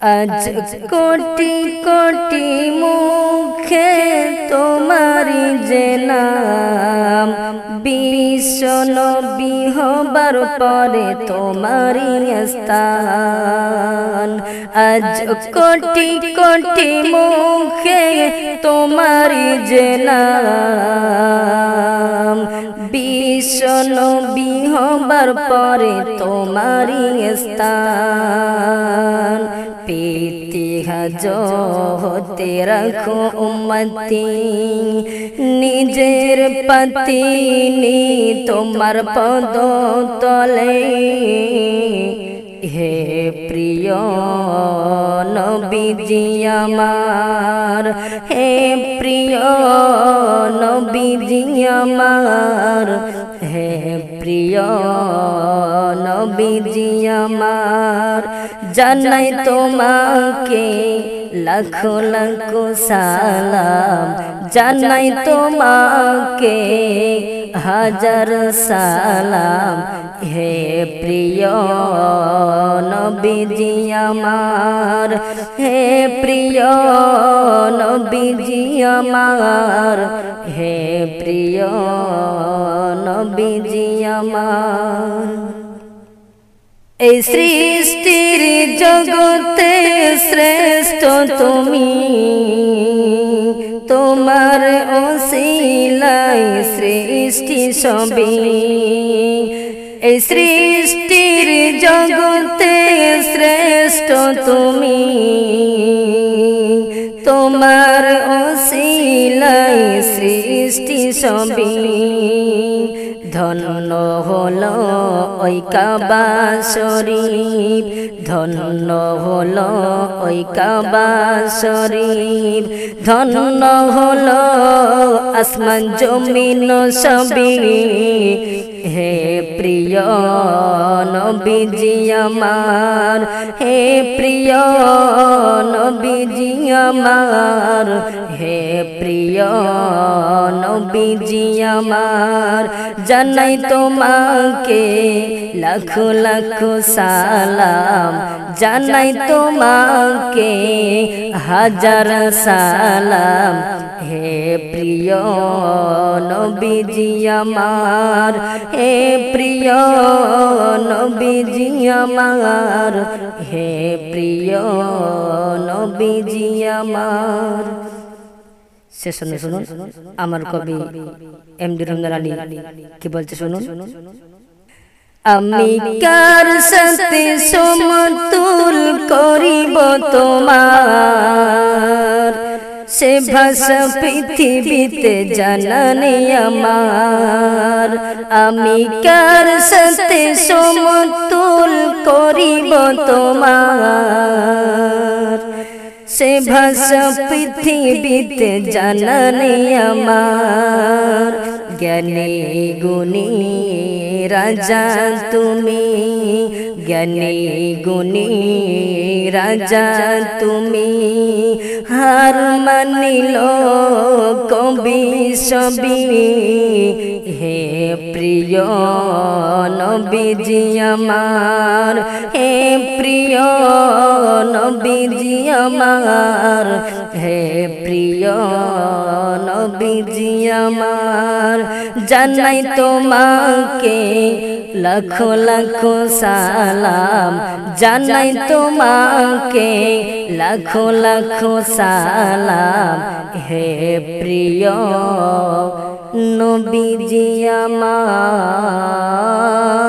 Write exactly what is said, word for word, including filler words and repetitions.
আজ কোটি কোটি মুখে তোমারি যে নাম, বিশ্ব নবী হবার পরে তোমারি স্থান। আজ কোটি কোটি মুখে তোমারি যে নাম, বিশ্ব নবী হবার পরে তোমারি স্থান। পেতে হতে রাখো উম্মতি নিজের পতিনি তোমার পদ তলে। হে প্রিয় নবীজি আমার, হে প্রিয় নবীজি আমার, হে প্রিয় নবীজি আমার। জানাই তোমাকে লাখো লাখো সালাম, জানাই তোমাকে হাজার সালাম। হে প্রিয় নবীজি আমার, হে প্রিয় নবীজি আমার, হে প্রিয় নবীজি আমার। এই সৃষ্টির জগতে শ্রেষ্ঠ তুমি, তোমার ওসিলায় সৃষ্টি সবই। এই সৃষ্টির জগতে শ্রেষ্ঠ তুমি, তোমার ওসিলায় সৃষ্টি সবই। ধন্য হলো ওই কাবা শরীফ, ধন্য হলো ওই কাবা শরীফ, ধন্য হলো আসমান জমিন সবই। হে প্রিয় নবীজি আমার, হে প্রিয় নবীজি আমার, হে প্রিয় নবীজি আমার। জানাই তোমাকে লাখো লাখো সালাম, জানাই তোমাকে হাজার সালাম। হে প্রিয় নবীজি আমার, হে প্রিয় নবীজি আমার, হে প্রিয় নবীজি আমার। শেষ শুনুন আমার কবি এমডি রমজান আলী কি বলছে শুনুন। আমি কার সাথে সমতুল করিব তোমার, সে ভাষা পৃথিবীতে জানা নেই আমার। আমি কার সাথে সমতুল করিব তোমার, সে ভাষা পৃথিবীতে জানা নেই আমার। জ্ঞানী গুণী রাজা তুমি, জ্ঞানী গুণী রাজা তুমি। হার মানিল কবি সবি, হে প্রিয় নবীজি আমার, হে প্রিয় নবীজি আমার, হে প্রিয় নবীজি আমার। জানাই তোমাকে লাখো লাখো সালাম, জানাই তোমাকে লাখো লাখো সালাম। হে প্রিয় নবীজি আমার।